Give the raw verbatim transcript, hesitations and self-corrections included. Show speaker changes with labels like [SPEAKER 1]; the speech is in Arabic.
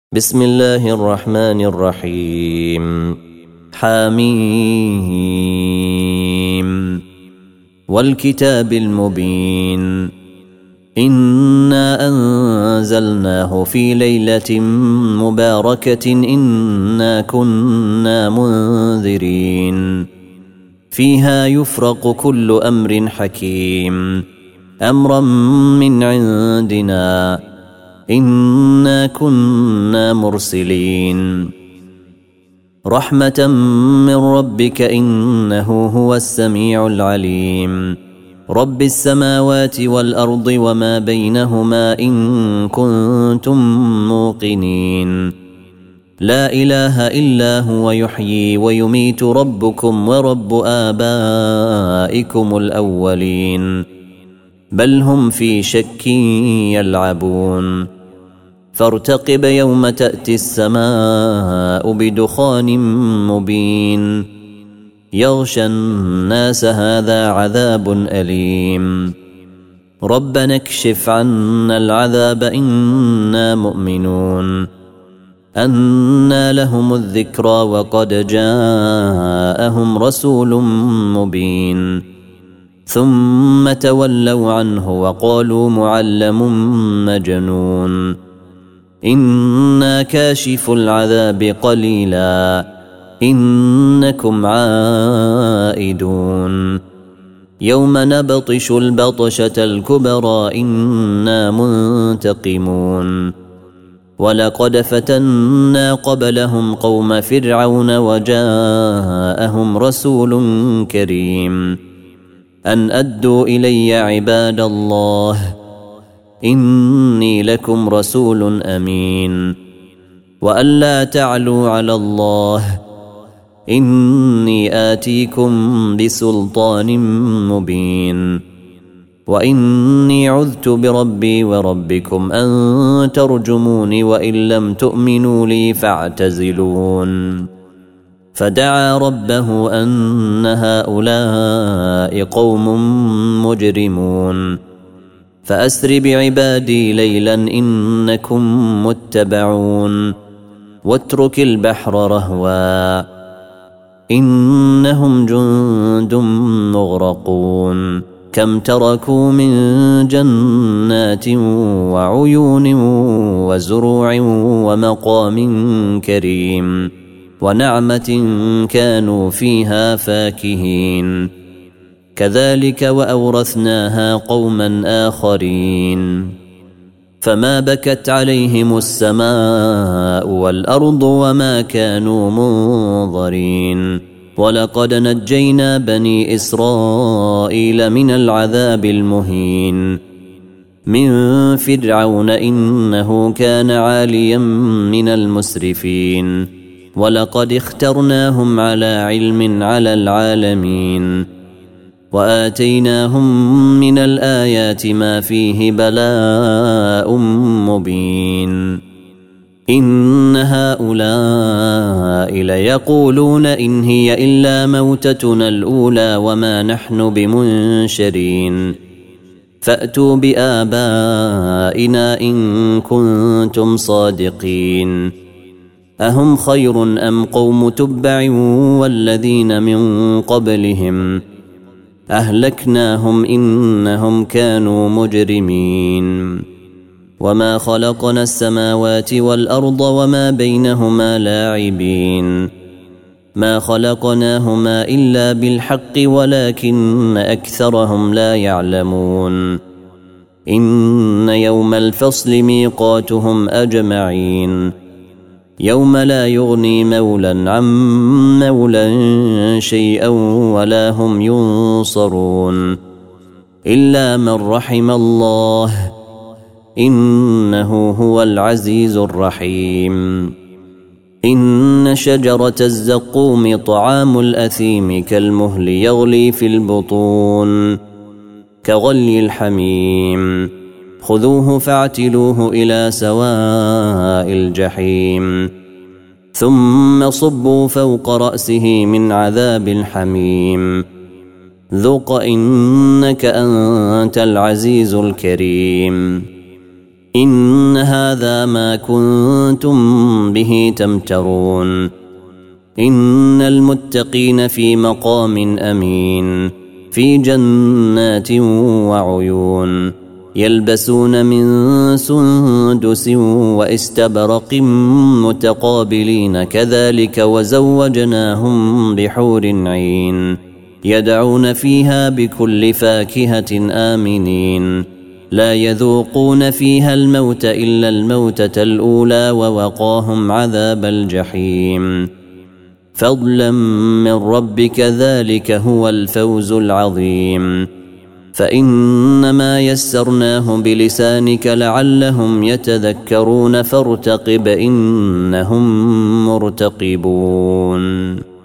[SPEAKER 1] بسم الله الرحمن الرحيم حميم والكتاب المبين إنا أنزلناه في ليلة مباركة إنا كنا منذرين فيها يفرق كل أمر حكيم أمرا من عندنا إنا كنا مرسلين رحمة من ربك إنه هو السميع العليم رب السماوات والأرض وما بينهما إن كنتم موقنين لا إله إلا هو يحيي ويميت ربكم ورب آبائكم الأولين بل هم في شك يلعبون فارتقب يوم تأتي السماء بدخان مبين يغشى الناس هذا عذاب أليم ربنا اكشف عنا العذاب إنا مؤمنون أنى لهم الذكرى وقد جاءهم رسول مبين ثم تولوا عنه وقالوا معلم مجنون إنا كاشف العذاب قليلا إنكم عائدون يوم نبطش البطشة الكبرى إنا منتقمون ولقد فتنا قبلهم قوم فرعون وجاءهم رسول كريم أن أدوا إلي عباد الله إني لكم رسول أمين وأن لا تعلوا على الله إني آتيكم بسلطان مبين وإني عذت بربي وربكم أن ترجموني وإن لم تؤمنوا لي فاعتزلون فدعا ربه أن هؤلاء قوم مجرمون فأسر بعبادي ليلا إنكم متبعون واترك البحر رهوا إنهم جند مغرقون كم تركوا من جنات وعيون وزروع ومقام كريم ونعمة كانوا فيها فاكهين كذلك وأورثناها قوما آخرين فما بكت عليهم السماء والأرض وما كانوا منظرين ولقد نجينا بني إسرائيل من العذاب المهين من فرعون إنه كان عاليا من المسرفين ولقد اخترناهم على علم على العالمين وآتيناهم من الآيات ما فيه بلاء مبين إن هؤلاء ليقولون إن هي إلا موتتنا الأولى وما نحن بمنشرين فأتوا بآبائنا إن كنتم صادقين أهم خير أم قوم تبع والذين من قبلهم أهلكناهم إنهم كانوا مجرمين وما خلقنا السماوات والأرض وما بينهما لاعبين ما خلقناهما إلا بالحق ولكن أكثرهم لا يعلمون إن يوم الفصل ميقاتهم أجمعين يوم لا يغني مولا عن مولا شيئا ولا هم ينصرون إلا من رحم الله إنه هو العزيز الرحيم إن شجرة الزقوم طعام الأثيم كالمهل يغلي في البطون كغلي الحميم خذوه فاعتلوه إلى سواء الجحيم ثم صبوا فوق رأسه من عذاب الحميم ذق إنك أنت العزيز الكريم إن هذا ما كنتم به تمترون إن المتقين في مقام أمين في جنات وعيون يلبسون من سندس واستبرق متقابلين كذلك وزوجناهم بحور عين يدعون فيها بكل فاكهة آمنين لا يذوقون فيها الموت إلا الموتة الأولى ووقاهم عذاب الجحيم فضلا من ربك ذلك هو الفوز العظيم فإنما يسرناه بلسانك لعلهم يتذكرون فارتقب إنهم مرتقبون.